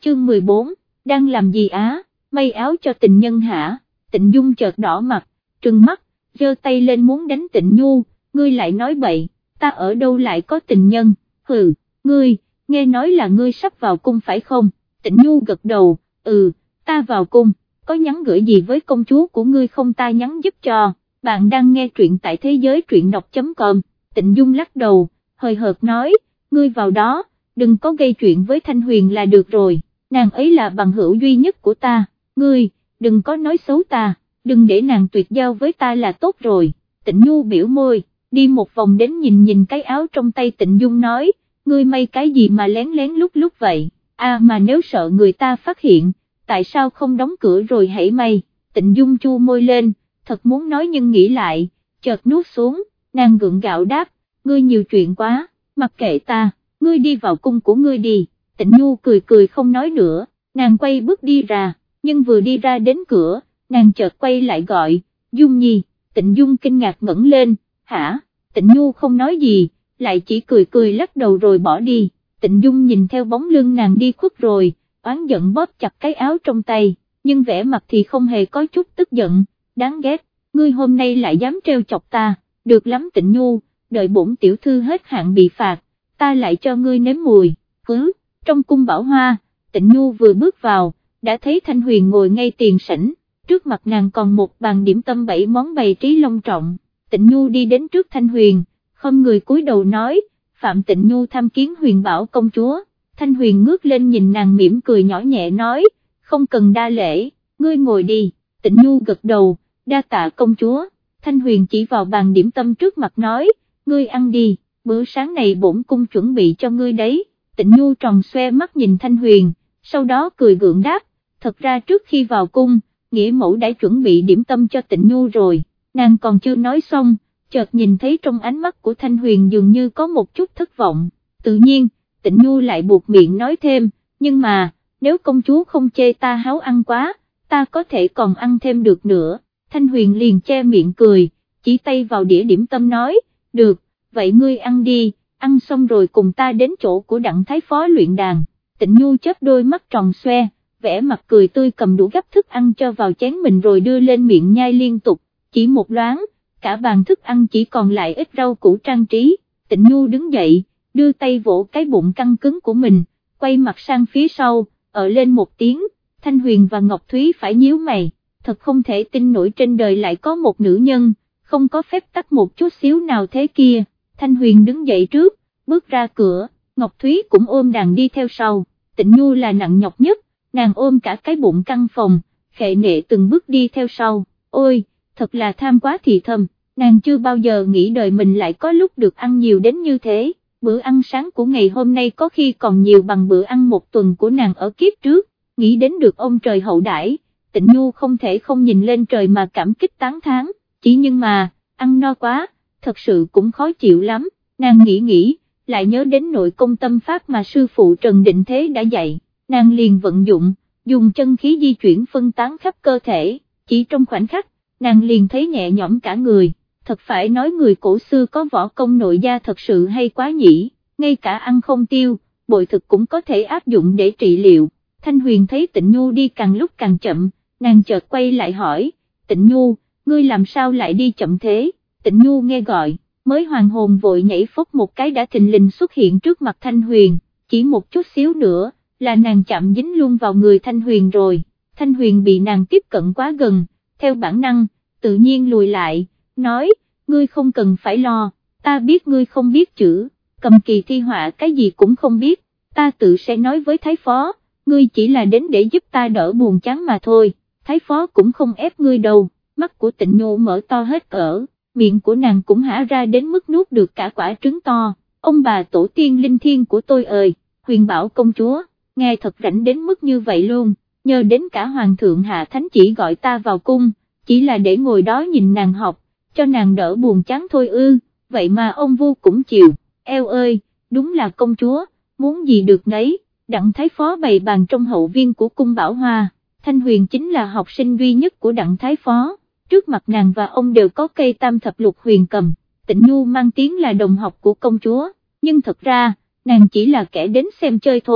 chương 14, đang làm gì á, may áo cho tình nhân hả? Tịnh Dung chợt đỏ mặt, trừng mắt, giơ tay lên muốn đánh Tịnh Nhu, ngươi lại nói bậy, ta ở đâu lại có tình nhân, hừ, ngươi, nghe nói là ngươi sắp vào cung phải không? Tịnh Nhu gật đầu, ta vào cung, có nhắn gửi gì với công chúa của ngươi không, ta nhắn giúp cho. Bạn đang nghe truyện tại thế giới truyện đọc.com, Tịnh Dung lắc đầu, hời hợt nói, ngươi vào đó, đừng có gây chuyện với Thanh Huyền là được rồi, nàng ấy là bằng hữu duy nhất của ta, ngươi, đừng có nói xấu ta, đừng để nàng tuyệt giao với ta là tốt rồi. Tịnh Nhu biểu môi, đi một vòng đến nhìn cái áo trong tay Tịnh Dung nói, ngươi may cái gì mà lén lén lúc vậy, mà nếu sợ người ta phát hiện, tại sao không đóng cửa rồi hãy may. Tịnh Dung chu môi lên, thật muốn nói nhưng nghĩ lại, chợt nuốt xuống, nàng gượng gạo đáp, ngươi nhiều chuyện quá, mặc kệ ta, ngươi đi vào cung của ngươi đi. Tịnh Nhu cười không nói nữa, nàng quay bước đi ra, nhưng vừa đi ra đến cửa, nàng chợt quay lại gọi, Dung Nhi. Tịnh Dung kinh ngạc ngẩng lên, hả? Tịnh Nhu không nói gì, lại chỉ cười lắc đầu rồi bỏ đi. Tịnh Dung nhìn theo bóng lưng nàng đi khuất rồi, oán giận bóp chặt cái áo trong tay, nhưng vẻ mặt thì không hề có chút tức giận, đáng ghét, ngươi hôm nay lại dám trêu chọc ta, được lắm Tịnh Nhu, đợi bổn tiểu thư hết hạn bị phạt, ta lại cho ngươi nếm mùi. Trong cung Bảo Hoa, Tịnh Nhu vừa bước vào, đã thấy Thanh Huyền ngồi ngay tiền sảnh, trước mặt nàng còn một bàn điểm tâm 7 món bày trí long trọng. Tịnh Nhu đi đến trước Thanh Huyền, không người cúi đầu nói, Phạm Tịnh Nhu tham kiến Huyền Bảo công chúa. Thanh Huyền ngước lên nhìn nàng mỉm cười nhỏ nhẹ nói, không cần đa lễ, ngươi ngồi đi. Tịnh Nhu gật đầu, đa tạ công chúa. Thanh Huyền chỉ vào bàn điểm tâm trước mặt nói, ngươi ăn đi, bữa sáng này bổn cung chuẩn bị cho ngươi đấy. Tịnh Nhu tròn xoe mắt nhìn Thanh Huyền, sau đó cười gượng đáp, thật ra trước khi vào cung, nghĩa mẫu đã chuẩn bị điểm tâm cho Tịnh Nhu rồi. Nàng còn chưa nói xong, chợt nhìn thấy trong ánh mắt của Thanh Huyền dường như có một chút thất vọng, tự nhiên, Tịnh Nhu lại buộc miệng nói thêm, nhưng mà, nếu công chúa không chê ta háo ăn quá, ta có thể còn ăn thêm được nữa. Thanh Huyền liền che miệng cười, chỉ tay vào đĩa điểm tâm nói, được, vậy ngươi ăn đi, ăn xong rồi cùng ta đến chỗ của Đặng Thái Phó luyện đàn. Tịnh Nhu chớp đôi mắt tròn xoe, vẻ mặt cười tươi cầm đũa gắp thức ăn cho vào chén mình rồi đưa lên miệng nhai liên tục, chỉ một loáng, cả bàn thức ăn chỉ còn lại ít rau củ trang trí. Tịnh Nhu đứng dậy, đưa tay vỗ cái bụng căng cứng của mình, quay mặt sang phía sau, ở lên một tiếng. Thanh Huyền và Ngọc Thúy phải nhíu mày, thật không thể tin nổi trên đời lại có một nữ nhân, không có phép tắc một chút xíu nào thế kia. Thanh Huyền đứng dậy trước, bước ra cửa, Ngọc Thúy cũng ôm đàn đi theo sau. Tịnh Nhu là nặng nhọc nhất, nàng ôm cả cái bụng căn phòng, khệ nệ từng bước đi theo sau. Ôi, thật là tham quá thì thầm, nàng chưa bao giờ nghĩ đời mình lại có lúc được ăn nhiều đến như thế. Bữa ăn sáng của ngày hôm nay có khi còn nhiều bằng bữa ăn một tuần của nàng ở kiếp trước. Nghĩ đến được ông trời hậu đãi, Tịnh Nhu không thể không nhìn lên trời mà cảm kích tán thán, chỉ nhưng mà, ăn no quá, thật sự cũng khó chịu lắm. Nàng nghĩ, lại nhớ đến nội công tâm pháp mà sư phụ Trần Định Thế đã dạy, nàng liền vận dụng, dùng chân khí di chuyển phân tán khắp cơ thể, chỉ trong khoảnh khắc, nàng liền thấy nhẹ nhõm cả người. Thật phải nói người cổ xưa có võ công nội gia thật sự hay quá nhỉ, ngay cả ăn không tiêu, bội thực cũng có thể áp dụng để trị liệu. Thanh Huyền thấy Tịnh Nhu đi càng lúc càng chậm, nàng chợt quay lại hỏi, Tịnh Nhu, ngươi làm sao lại đi chậm thế? Tịnh Nhu nghe gọi, mới hoàn hồn vội nhảy phốc một cái đã thình lình xuất hiện trước mặt Thanh Huyền, chỉ một chút xíu nữa, là nàng chạm dính luôn vào người Thanh Huyền rồi. Thanh Huyền bị nàng tiếp cận quá gần, theo bản năng, tự nhiên lùi lại, nói, ngươi không cần phải lo, ta biết ngươi không biết chữ, cầm kỳ thi họa cái gì cũng không biết, ta tự sẽ nói với Thái Phó, ngươi chỉ là đến để giúp ta đỡ buồn chán mà thôi, Thái Phó cũng không ép ngươi đâu. Mắt của Tịnh Nhu mở to hết cỡ, miệng của nàng cũng há ra đến mức nuốt được cả quả trứng to. Ông bà tổ tiên linh thiêng của tôi ơi, Huyền Bảo công chúa, nghe thật rảnh đến mức như vậy luôn, nhờ đến cả Hoàng thượng Hạ Thánh chỉ gọi ta vào cung, chỉ là để ngồi đó nhìn nàng học, cho nàng đỡ buồn chán thôi ư, vậy mà ông Vu cũng chịu, eo ơi, đúng là công chúa, muốn gì được nấy. Đặng Thái Phó bày bàn trong hậu viên của cung Bảo Hoa, Thanh Huyền chính là học sinh duy nhất của Đặng Thái Phó, trước mặt nàng và ông đều có cây tam thập lục huyền cầm. Tịnh Nhu mang tiếng là đồng học của công chúa, nhưng thật ra, nàng chỉ là kẻ đến xem chơi thôi.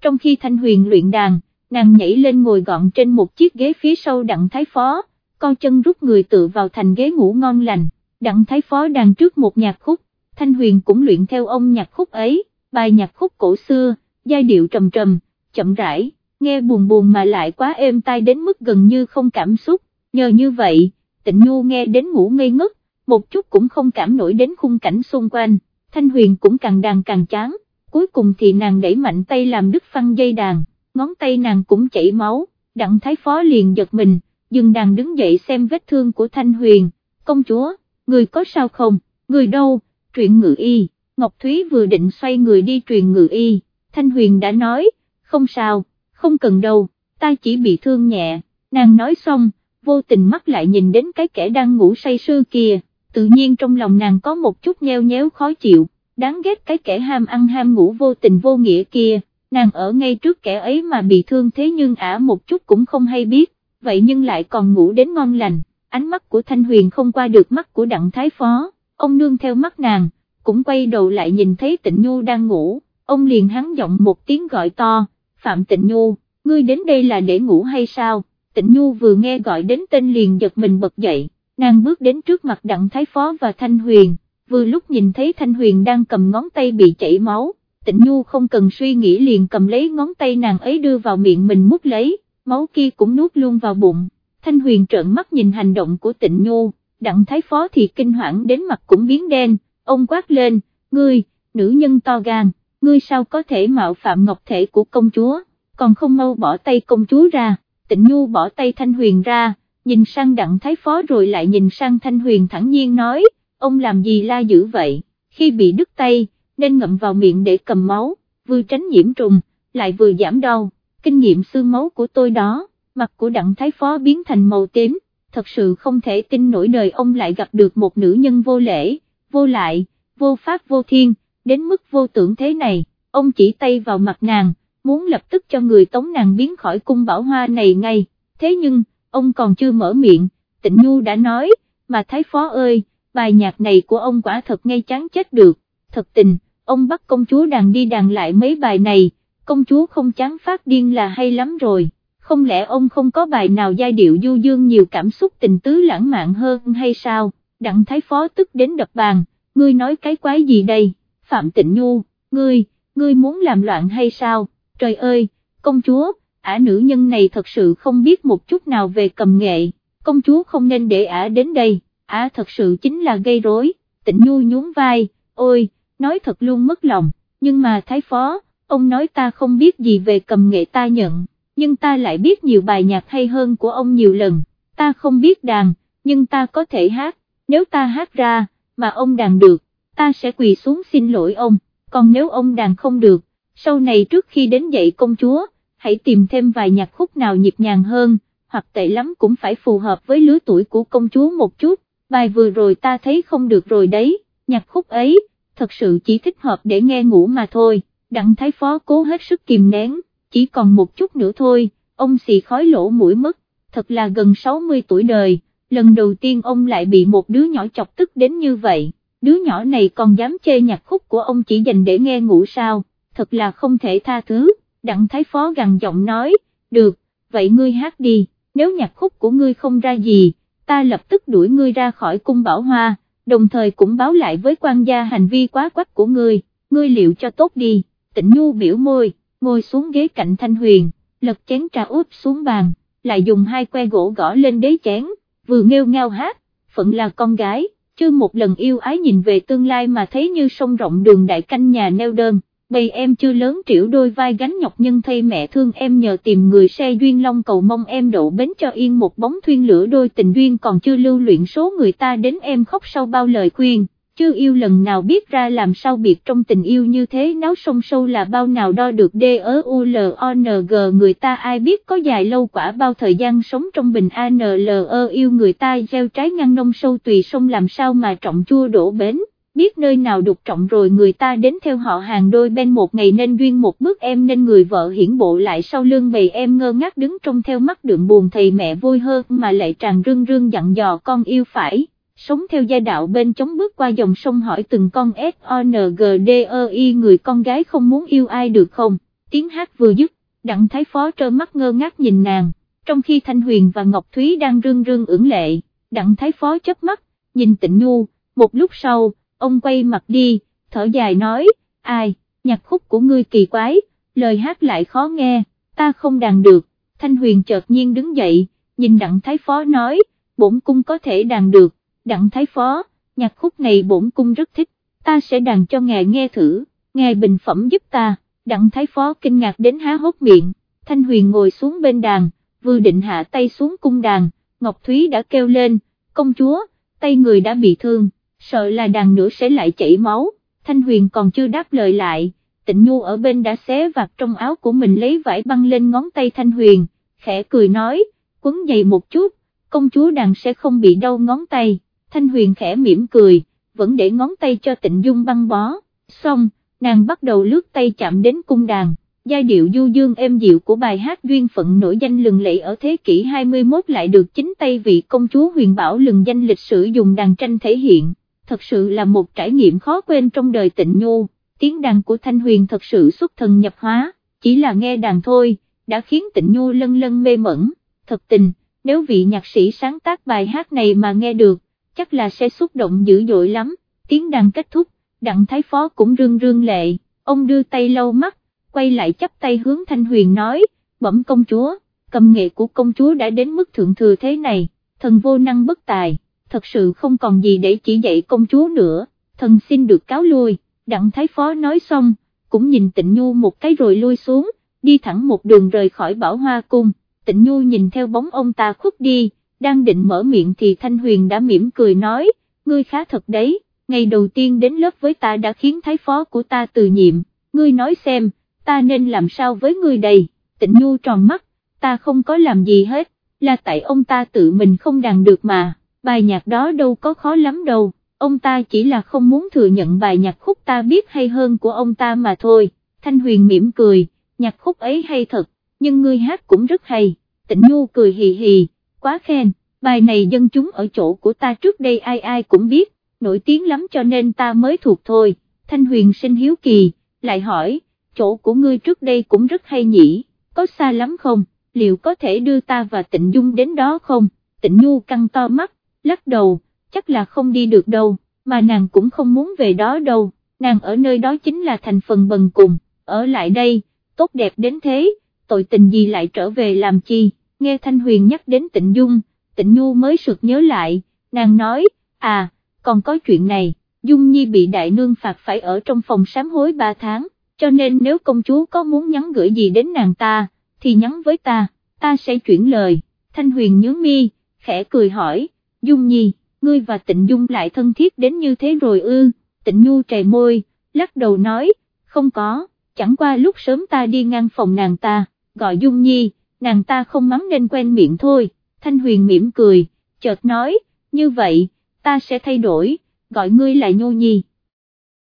Trong khi Thanh Huyền luyện đàn, nàng nhảy lên ngồi gọn trên một chiếc ghế phía sau Đặng Thái Phó, co chân rút người tựa vào thành ghế ngủ ngon lành. Đặng Thái Phó đàn trước một nhạc khúc, Thanh Huyền cũng luyện theo ông nhạc khúc ấy, bài nhạc khúc cổ xưa, giai điệu trầm trầm, chậm rãi, nghe buồn buồn mà lại quá êm tai đến mức gần như không cảm xúc, nhờ như vậy, Tịnh Nhu nghe đến ngủ ngây ngất, một chút cũng không cảm nổi đến khung cảnh xung quanh. Thanh Huyền cũng càng đàn càng chán, cuối cùng thì nàng đẩy mạnh tay làm đứt phăng dây đàn, ngón tay nàng cũng chảy máu. Đặng Thái Phó liền giật mình, dừng đàn đứng dậy xem vết thương của Thanh Huyền. Công chúa, người có sao không? Người đâu? Truyền ngự y. Ngọc Thúy vừa định xoay người đi truyền ngự y, Thanh Huyền đã nói, không sao, không cần đâu, ta chỉ bị thương nhẹ. Nàng nói xong, vô tình mắt lại nhìn đến cái kẻ đang ngủ say sưa kia, tự nhiên trong lòng nàng có một chút nheo nhéo khó chịu, đáng ghét cái kẻ ham ăn ham ngủ vô tình vô nghĩa kia. Nàng ở ngay trước kẻ ấy mà bị thương thế nhưng ả một chút cũng không hay biết, vậy nhưng lại còn ngủ đến ngon lành. Ánh mắt của Thanh Huyền không qua được mắt của Đặng Thái Phó, ông nương theo mắt nàng, cũng quay đầu lại nhìn thấy Tịnh Nhu đang ngủ, ông liền hắn giọng một tiếng gọi to, Phạm Tịnh Nhu, ngươi đến đây là để ngủ hay sao? Tịnh Nhu vừa nghe gọi đến tên liền giật mình bật dậy, nàng bước đến trước mặt Đặng Thái Phó và Thanh Huyền, vừa lúc nhìn thấy Thanh Huyền đang cầm ngón tay bị chảy máu, Tịnh Nhu không cần suy nghĩ liền cầm lấy ngón tay nàng ấy đưa vào miệng mình mút lấy, máu kia cũng nuốt luôn vào bụng. Thanh Huyền trợn mắt nhìn hành động của Tịnh Nhu, Đặng Thái Phó thì kinh hoảng đến mặt cũng biến đen, ông quát lên, ngươi, nữ nhân to gan, ngươi sao có thể mạo phạm ngọc thể của công chúa, còn không mau bỏ tay công chúa ra. Tịnh Nhu bỏ tay Thanh Huyền ra, nhìn sang Đặng Thái Phó rồi lại nhìn sang Thanh Huyền thản nhiên nói, ông làm gì la dữ vậy, khi bị đứt tay, nên ngậm vào miệng để cầm máu, vừa tránh nhiễm trùng, lại vừa giảm đau, kinh nghiệm xương máu của tôi đó. Mặt của Đặng Thái Phó biến thành màu tím, thật sự không thể tin nổi đời ông lại gặp được một nữ nhân vô lễ, vô lại, vô pháp vô thiên, đến mức vô tưởng thế này. Ông chỉ tay vào mặt nàng, muốn lập tức cho người tống nàng biến khỏi cung Bảo Hoa này ngay, thế nhưng, ông còn chưa mở miệng, Tịnh Nhu đã nói, mà Thái Phó ơi, bài nhạc này của ông quả thật ngay chán chết được, thật tình, ông bắt công chúa đàn đi đàn lại mấy bài này, công chúa không chán phát điên là hay lắm rồi. Không lẽ ông không có bài nào giai điệu du dương nhiều cảm xúc tình tứ lãng mạn hơn hay sao? Đặng Thái Phó tức đến đập bàn, ngươi nói cái quái gì đây? Phạm Tịnh Nhu, ngươi muốn làm loạn hay sao? Trời ơi, công chúa, ả nữ nhân này thật sự không biết một chút nào về cầm nghệ, công chúa không nên để ả đến đây, ả thật sự chính là gây rối. Tịnh Nhu nhún vai, ôi, nói thật luôn mất lòng, nhưng mà Thái Phó, ông nói ta không biết gì về cầm nghệ ta nhận. Nhưng ta lại biết nhiều bài nhạc hay hơn của ông nhiều lần, ta không biết đàn, nhưng ta có thể hát, nếu ta hát ra, mà ông đàn được, ta sẽ quỳ xuống xin lỗi ông, còn nếu ông đàn không được, sau này trước khi đến dạy công chúa, hãy tìm thêm vài nhạc khúc nào nhịp nhàng hơn, hoặc tệ lắm cũng phải phù hợp với lứa tuổi của công chúa một chút, bài vừa rồi ta thấy không được rồi đấy, nhạc khúc ấy, thật sự chỉ thích hợp để nghe ngủ mà thôi. Đặng Thái Phó cố hết sức kìm nén, chỉ còn một chút nữa thôi, ông xì khói lỗ mũi mất, thật là gần 60 tuổi đời, lần đầu tiên ông lại bị một đứa nhỏ chọc tức đến như vậy, đứa nhỏ này còn dám chê nhạc khúc của ông chỉ dành để nghe ngủ sao, thật là không thể tha thứ. Đặng Thái Phó gằn giọng nói, được, vậy ngươi hát đi, nếu nhạc khúc của ngươi không ra gì, ta lập tức đuổi ngươi ra khỏi cung Bảo Hoa, đồng thời cũng báo lại với quan gia hành vi quá quách của ngươi liệu cho tốt đi. Tịnh Nhu biểu môi, ngồi xuống ghế cạnh Thanh Huyền, lật chén trà úp xuống bàn, lại dùng hai que gỗ gõ lên đế chén, vừa nghêu ngao hát, phận là con gái, chưa một lần yêu ái nhìn về tương lai mà thấy như sông rộng đường đại canh nhà neo đơn, bầy em chưa lớn trĩu đôi vai gánh nhọc nhân thay mẹ thương em nhờ tìm người xe duyên long cầu mong em đậu bến cho yên một bóng thuyền lửa đôi tình duyên còn chưa lưu luyện số người ta đến em khóc sau bao lời khuyên. Chưa yêu lần nào biết ra làm sao biệt trong tình yêu như thế náo sông sâu là bao nào đo được DEULONG người ta ai biết có dài lâu quả bao thời gian sống trong bình ANLE yêu người ta gieo trái ngăn nông sâu tùy sông làm sao mà trọng chua đổ bến, biết nơi nào đục trọng rồi người ta đến theo họ hàng đôi bên một ngày nên duyên một bước em nên người vợ hiển bộ lại sau lưng bầy em ngơ ngác đứng trông theo mắt đượm buồn thầy mẹ vui hơn mà lệ tràn rưng rưng dặn dò con yêu phải. Sống theo gia đạo bên chống bước qua dòng sông hỏi từng con SONGDEI người con gái không muốn yêu ai được không, tiếng hát vừa dứt, Đặng Thái Phó trơ mắt ngơ ngác nhìn nàng, trong khi Thanh Huyền và Ngọc Thúy đang rưng rưng ưỡn lệ, Đặng Thái Phó chớp mắt, nhìn Tịnh Nhu, một lúc sau, ông quay mặt đi, thở dài nói, ai, nhạc khúc của ngươi kỳ quái, lời hát lại khó nghe, ta không đàn được. Thanh Huyền chợt nhiên đứng dậy, nhìn Đặng Thái Phó nói, bổn cung có thể đàn được. Đặng Thái Phó, nhạc khúc này bổn cung rất thích, ta sẽ đàn cho ngài nghe thử, ngài bình phẩm giúp ta. Đặng Thái Phó kinh ngạc đến há hốc miệng, Thanh Huyền ngồi xuống bên đàn, vừa định hạ tay xuống cung đàn, Ngọc Thúy đã kêu lên, công chúa, tay người đã bị thương, sợ là đàn nữa sẽ lại chảy máu. Thanh Huyền còn chưa đáp lời lại, Tịnh Nhu ở bên đã xé vạt trong áo của mình lấy vải băng lên ngón tay Thanh Huyền, khẽ cười nói, quấn dày một chút, công chúa đàn sẽ không bị đau ngón tay. Thanh Huyền khẽ mỉm cười, vẫn để ngón tay cho Tịnh Dung băng bó, xong, nàng bắt đầu lướt tay chạm đến cung đàn, giai điệu du dương êm dịu của bài hát duyên phận nổi danh lừng lẫy ở thế kỷ 21 lại được chính tay vị công chúa Huyền Bảo lừng danh lịch sử dùng đàn tranh thể hiện, thật sự là một trải nghiệm khó quên trong đời Tịnh Nhu. Tiếng đàn của Thanh Huyền thật sự xuất thần nhập hóa, chỉ là nghe đàn thôi, đã khiến Tịnh Nhu lân lân mê mẩn, thật tình, nếu vị nhạc sĩ sáng tác bài hát này mà nghe được, chắc là sẽ xúc động dữ dội lắm. Tiếng đàn kết thúc, Đặng Thái Phó cũng rưng rưng lệ, ông đưa tay lau mắt, quay lại chắp tay hướng Thanh Huyền nói, bẩm công chúa, cầm nghệ của công chúa đã đến mức thượng thừa thế này, thần vô năng bất tài, thật sự không còn gì để chỉ dạy công chúa nữa, thần xin được cáo lui. Đặng Thái Phó nói xong, cũng nhìn Tịnh Nhu một cái rồi lui xuống, đi thẳng một đường rời khỏi Bảo Hoa Cung. Tịnh Nhu nhìn theo bóng ông ta khuất đi, đang định mở miệng thì Thanh Huyền đã mỉm cười nói, ngươi khá thật đấy, ngày đầu tiên đến lớp với ta đã khiến Thái Phó của ta từ nhiệm, ngươi nói xem, ta nên làm sao với ngươi đây. Tịnh Nhu tròn mắt, ta không có làm gì hết, là tại ông ta tự mình không đàn được mà, bài nhạc đó đâu có khó lắm đâu. Ông ta chỉ là không muốn thừa nhận bài nhạc khúc ta biết hay hơn của ông ta mà thôi. Thanh Huyền mỉm cười, nhạc khúc ấy hay thật, nhưng ngươi hát cũng rất hay. Tịnh Nhu cười hì hì, quá khen, bài này dân chúng ở chỗ của ta trước đây ai ai cũng biết, nổi tiếng lắm cho nên ta mới thuộc thôi. Thanh Huyền sinh hiếu kỳ, lại hỏi, chỗ của ngươi trước đây cũng rất hay nhỉ, có xa lắm không, liệu có thể đưa ta và Tịnh Dung đến đó không? Tịnh Nhu căng to mắt, lắc đầu, chắc là không đi được đâu, mà nàng cũng không muốn về đó đâu, nàng ở nơi đó chính là thành phần bần cùng, ở lại đây, tốt đẹp đến thế, tội tình gì lại trở về làm chi. Nghe Thanh Huyền nhắc đến Tịnh Dung, Tịnh Nhu mới sực nhớ lại, nàng nói, à, còn có chuyện này, Dung Nhi bị đại nương phạt phải ở trong phòng sám hối 3 tháng, cho nên nếu công chúa có muốn nhắn gửi gì đến nàng ta, thì nhắn với ta sẽ chuyển lời. Thanh Huyền nhướng mi, khẽ cười hỏi, Dung Nhi, ngươi và Tịnh Dung lại thân thiết đến như thế rồi ư? Tịnh Nhu trề môi, lắc đầu nói, không có, chẳng qua lúc sớm ta đi ngang phòng nàng ta, gọi Dung Nhi, nàng ta không mắng nên quen miệng thôi. Thanh Huyền mỉm cười, chợt nói, như vậy, ta sẽ thay đổi, gọi ngươi là Nhu Nhi.